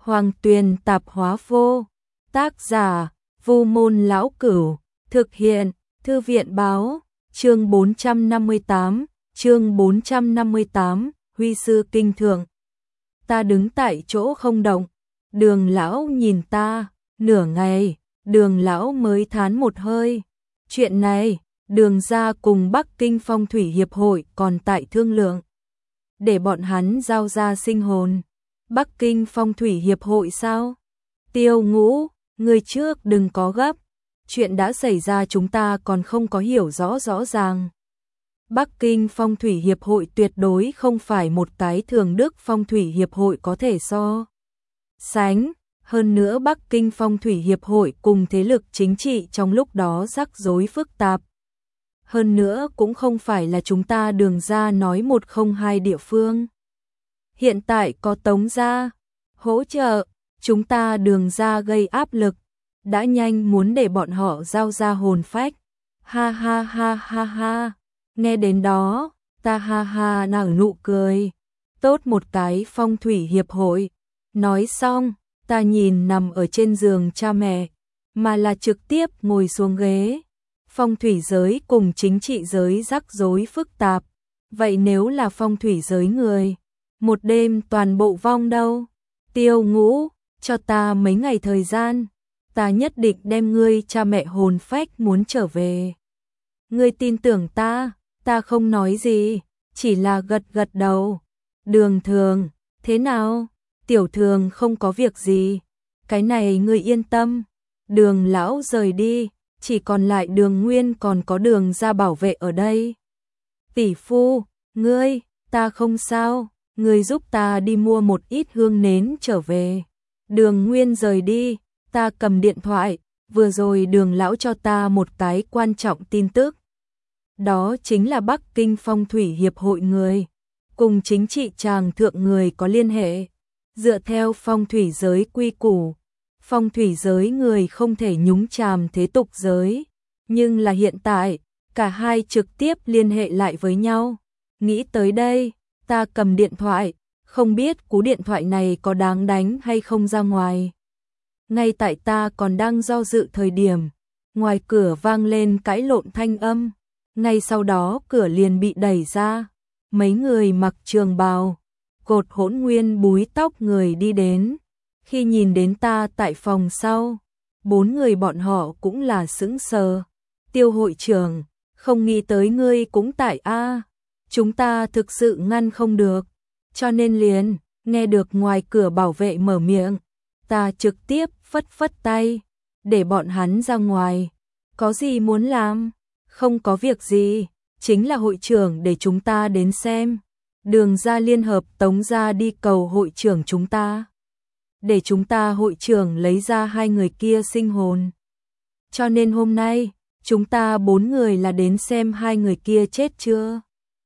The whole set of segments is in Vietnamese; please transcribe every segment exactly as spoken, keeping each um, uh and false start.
Hoàng Tuyền Tạp Hóa Vô. Tác giả: Vu Môn Lão Cửu. Thực hiện: Thư viện Báo. Chương bốn trăm năm mươi tám. Chương bốn trăm năm mươi tám. Huy sư kinh thượng. Ta đứng tại chỗ không động. Đường lão nhìn ta, nửa ngày, Đường lão mới thán một hơi. Chuyện này, Đường gia cùng Bắc Kinh Phong thủy hiệp hội còn tại thương lượng. Để bọn hắn giao ra sinh hồn. Bắc Kinh Phong thủy hiệp hội sao? Tiêu Ngũ, người trước đừng có gấp. Chuyện đã xảy ra chúng ta còn không có hiểu rõ rõ ràng. Bắc Kinh Phong thủy hiệp hội tuyệt đối không phải một cái thường đức phong thủy hiệp hội có thể so sánh. Hơn nữa Bắc Kinh Phong thủy hiệp hội cùng thế lực chính trị trong lúc đó rắc rối phức tạp. Hơn nữa cũng không phải là chúng ta Đường gia nói một không hai địa phương. Hiện tại có Tống gia hỗ trợ, chúng ta Đường gia gây áp lực, đã nhanh muốn để bọn họ giao ra hồn phách. Ha ha ha ha ha. Nghe đến đó, ta ha ha nở nụ cười. Tốt một cái phong thủy hiệp hội. Nói xong, ta nhìn nằm ở trên giường cha mẹ, mà là trực tiếp ngồi xuống ghế. Phong thủy giới cùng chính trị giới rắc rối phức tạp. Vậy nếu là phong thủy giới người, một đêm toàn bộ vong đâu? Tiêu Ngũ, cho ta mấy ngày thời gian, ta nhất định đem ngươi cha mẹ hồn phách muốn trở về. Ngươi tin tưởng ta? Ta không nói gì, chỉ là gật gật đầu. Đường Thường, thế nào? Tiểu Thường không có việc gì, cái này ngươi yên tâm. Đường lão rời đi, chỉ còn lại Đường Nguyên còn có Đường gia bảo vệ ở đây. Tỷ phu, ngươi, ta không sao, ngươi giúp ta đi mua một ít hương nến trở về. Đường Nguyên rời đi, ta cầm điện thoại, vừa rồi Đường lão cho ta một cái quan trọng tin tức. Đó chính là Bắc Kinh Phong thủy hiệp hội người, cùng chính trị tràng thượng người có liên hệ. Dựa theo phong thủy giới quy củ, phong thủy giới người không thể nhúng chàm thế tục giới. Nhưng là hiện tại, cả hai trực tiếp liên hệ lại với nhau. Nghĩ tới đây, ta cầm điện thoại, không biết cú điện thoại này có đáng đánh hay không ra ngoài. Ngay tại ta còn đang do dự thời điểm, ngoài cửa vang lên cãi lộn thanh âm. Ngay sau đó cửa liền bị đẩy ra, mấy người mặc trường bào, cột hỗn nguyên búi tóc người đi đến. Khi nhìn đến ta tại phòng sau, bốn người bọn họ cũng là sững sờ. Tiêu hội trưởng, không nghĩ tới ngươi cũng tại a. Chúng ta thực sự ngăn không được, cho nên liền nghe được ngoài cửa bảo vệ mở miệng, ta trực tiếp phất phất tay, để bọn hắn ra ngoài. Có gì muốn làm? Không có việc gì, chính là hội trưởng để chúng ta đến xem. Đường gia liên hợp Tống gia đi cầu hội trưởng chúng ta, để chúng ta hội trưởng lấy ra hai người kia sinh hồn. Cho nên hôm nay, chúng ta bốn người là đến xem hai người kia chết chưa.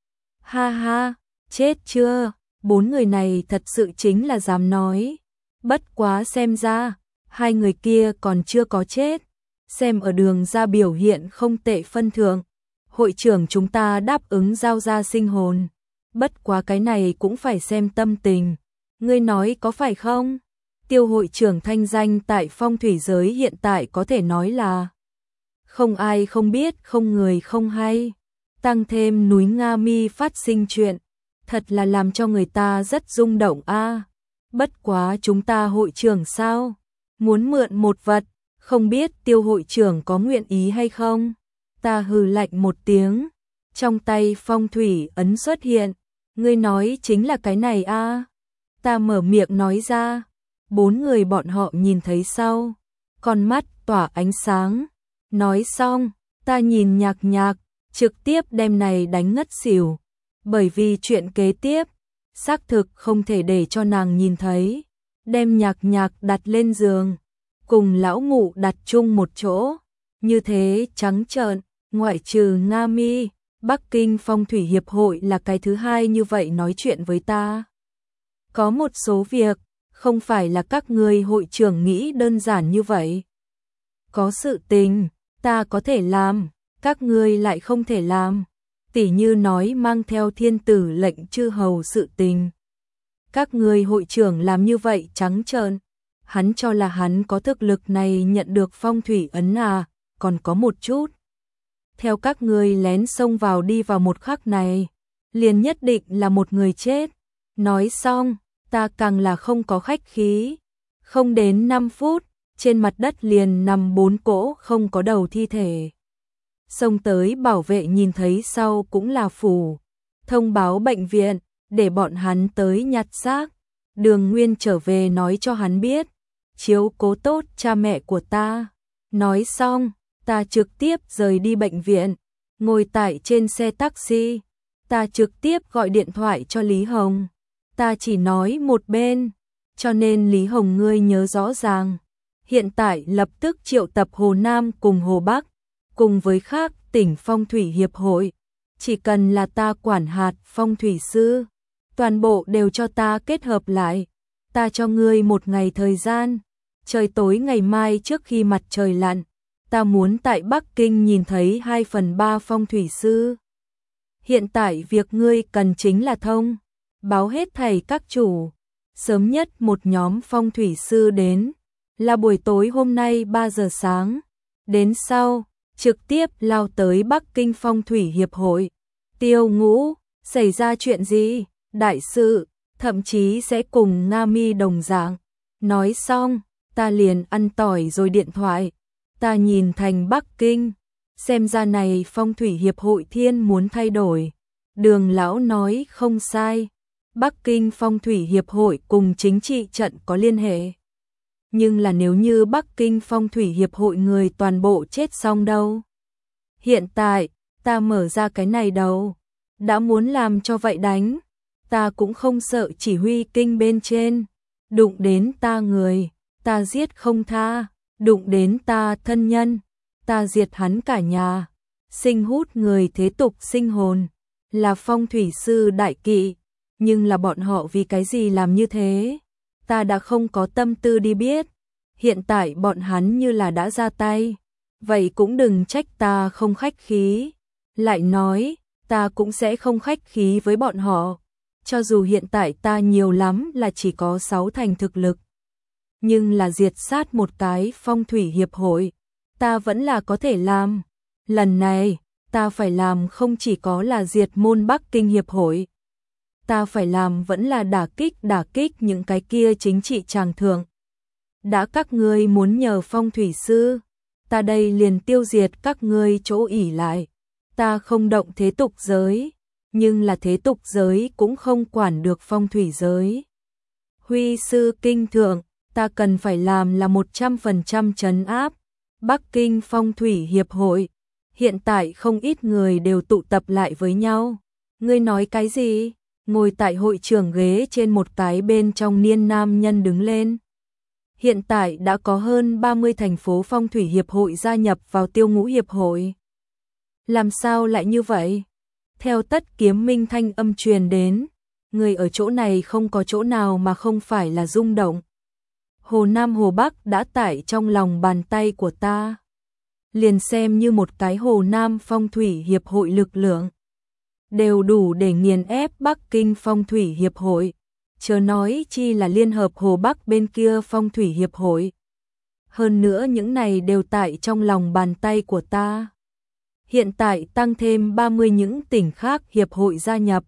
Ha ha, chết chưa, bốn người này thật sự chính là dám nói. Bất quá xem ra, hai người kia còn chưa có chết. Xem ở Đường gia biểu hiện không tệ phân thượng, hội trưởng chúng ta đáp ứng giao ra sinh hồn. Bất quá cái này cũng phải xem tâm tình. Ngươi nói có phải không? Tiêu hội trưởng thanh danh tại phong thủy giới hiện tại có thể nói là không ai không biết, không người không hay. Tăng thêm núi Nga Mi phát sinh chuyện, thật là làm cho người ta rất rung động a. Bất quá chúng ta hội trưởng sao? Muốn mượn một vật, không biết Tiêu hội trưởng có nguyện ý hay không? Ta hừ lạnh một tiếng, trong tay phong thủy ấn xuất hiện. Ngươi nói chính là cái này a? Ta mở miệng nói ra, bốn người bọn họ nhìn thấy sau, con mắt tỏa ánh sáng. Nói xong, ta nhìn Nhạc Nhạc, trực tiếp đem này đánh ngất xỉu. Bởi vì chuyện kế tiếp, xác thực không thể để cho nàng nhìn thấy. Đem Nhạc Nhạc đặt lên giường, cùng lão ngụ đặt chung một chỗ. Như thế trắng trợn, ngoại trừ Nga Mi, Bắc Kinh Phong thủy hiệp hội là cái thứ hai như vậy nói chuyện với ta. Có một số việc, không phải là các người hội trưởng nghĩ đơn giản như vậy. Có sự tình, ta có thể làm, các ngươi lại không thể làm. Tỉ như nói mang theo thiên tử lệnh chư hầu sự tình. Các người hội trưởng làm như vậy trắng trợn, Hắn cho là hắn có thực lực này nhận được phong thủy ấn à, còn có một chút. Theo các ngươi lén xông vào đi vào một khắc này, liền nhất định là một người chết. Nói xong, ta càng là không có khách khí. Không đến năm phút, trên mặt đất liền nằm bốn cỗ không có đầu thi thể. Xông tới bảo vệ nhìn thấy sau cũng là phủ. Thông báo bệnh viện, để bọn hắn tới nhặt xác. Đường Nguyên trở về nói cho hắn biết, chiếu cố tốt cha mẹ của ta. Nói xong, ta trực tiếp rời đi bệnh viện, ngồi tại trên xe taxi. Ta trực tiếp gọi điện thoại cho Lý Hồng. Ta chỉ nói một bên, cho nên Lý Hồng ngươi nhớ rõ ràng. Hiện tại lập tức triệu tập Hồ Nam cùng Hồ Bắc, cùng với khác tỉnh phong thủy hiệp hội. Chỉ cần là ta quản hạt phong thủy sư, toàn bộ đều cho ta kết hợp lại. Ta cho ngươi một ngày thời gian, trời tối ngày mai trước khi mặt trời lặn, ta muốn tại Bắc Kinh nhìn thấy hai phần ba phong thủy sư. Hiện tại việc ngươi cần chính là thông báo hết thầy các chủ, sớm nhất một nhóm phong thủy sư đến, là buổi tối hôm nay ba giờ sáng, đến sau, trực tiếp lao tới Bắc Kinh phong thủy hiệp hội. Tiêu Ngũ, xảy ra chuyện gì? Đại sự, thậm chí sẽ cùng Nga Mi đồng dạng. Nói xong, ta liền ăn tỏi rồi điện thoại. Ta nhìn thành Bắc Kinh, xem ra này phong thủy hiệp hội thiên muốn thay đổi. Đường lão nói không sai, Bắc Kinh phong thủy hiệp hội cùng chính trị trận có liên hệ. Nhưng là nếu như Bắc Kinh phong thủy hiệp hội người toàn bộ chết xong đâu? Hiện tại, ta mở ra cái này đâu, đã muốn làm cho vậy đánh, ta cũng không sợ chỉ huy kinh bên trên, đụng đến ta người, ta giết không tha, đụng đến ta thân nhân, ta diệt hắn cả nhà. Sinh hút người thế tục sinh hồn, là phong thủy sư đại kỵ, nhưng là bọn họ vì cái gì làm như thế? Ta đã không có tâm tư đi biết, hiện tại bọn hắn như là đã ra tay, vậy cũng đừng trách ta không khách khí. Lại nói, ta cũng sẽ không khách khí với bọn họ, cho dù hiện tại ta nhiều lắm là chỉ có sáu thành thực lực. Nhưng là diệt sát một cái phong thủy hiệp hội, ta vẫn là có thể làm. Lần này, ta phải làm không chỉ có là diệt môn Bắc Kinh hiệp hội. Ta phải làm vẫn là đả kích đả kích những cái kia chính trị tràng thượng. Đã các ngươi muốn nhờ phong thủy sư, ta đây liền tiêu diệt các ngươi chỗ ỉ lại. Ta không động thế tục giới, nhưng là thế tục giới cũng không quản được phong thủy giới. Huy sư kinh thượng, ta cần phải làm là một trăm phần trăm trấn áp. Bắc Kinh phong thủy hiệp hội, hiện tại không ít người đều tụ tập lại với nhau. Ngươi nói cái gì? Ngồi tại hội trường ghế trên một cái bên trong niên nam nhân đứng lên. Hiện tại đã có hơn ba mươi thành phố phong thủy hiệp hội gia nhập vào Tiêu Ngũ hiệp hội. Làm sao lại như vậy? Theo Tất Kiếm Minh thanh âm truyền đến, người ở chỗ này không có chỗ nào mà không phải là rung động. Hồ Nam Hồ Bắc đã tải trong lòng bàn tay của ta. Liền xem như một cái Hồ Nam phong thủy hiệp hội lực lượng, đều đủ để nghiền ép Bắc Kinh phong thủy hiệp hội. Chớ nói chi là liên hợp Hồ Bắc bên kia phong thủy hiệp hội. Hơn nữa những này đều tại trong lòng bàn tay của ta. Hiện tại tăng thêm ba mươi những tỉnh khác hiệp hội gia nhập,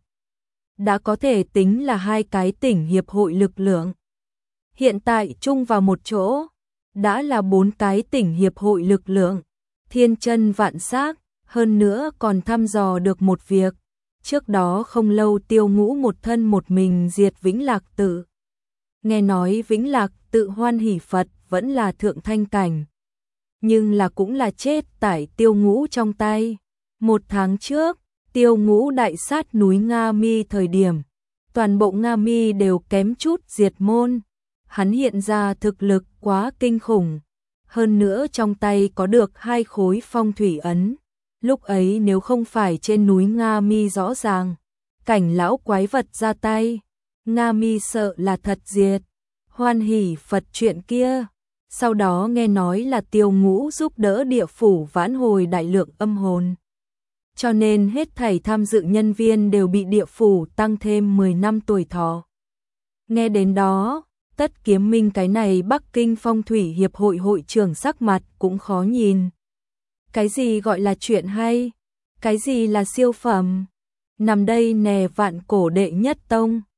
đã có thể tính là hai cái tỉnh hiệp hội lực lượng. Hiện tại chung vào một chỗ, đã là bốn cái tỉnh hiệp hội lực lượng, thiên chân vạn sắc. Hơn nữa còn thăm dò được một việc, trước đó không lâu Tiêu Ngũ một thân một mình diệt Vĩnh Lạc Tự. Nghe nói Vĩnh Lạc Tự Hoan Hỷ Phật vẫn là thượng thanh cảnh, nhưng là cũng là chết tại Tiêu Ngũ trong tay. Một tháng trước, Tiêu Ngũ đại sát núi Nga Mi thời điểm, toàn bộ Nga Mi đều kém chút diệt môn. Hắn hiện ra thực lực quá kinh khủng, hơn nữa trong tay có được hai khối phong thủy ấn. Lúc ấy nếu không phải trên núi Nga Mi rõ ràng, cảnh lão quái vật ra tay, Nga Mi sợ là thật diệt. Hoan Hỷ Phật chuyện kia, sau đó nghe nói là Tiêu Ngũ giúp đỡ địa phủ vãn hồi đại lượng âm hồn, cho nên hết thảy tham dự nhân viên đều bị địa phủ tăng thêm mười năm tuổi thọ. Nghe đến đó, Tất Kiếm Minh cái này Bắc Kinh Phong thủy hiệp hội hội trưởng sắc mặt cũng khó nhìn. Cái gì gọi là chuyện hay? Cái gì là siêu phẩm? Nằm đây nè vạn cổ đệ nhất tông.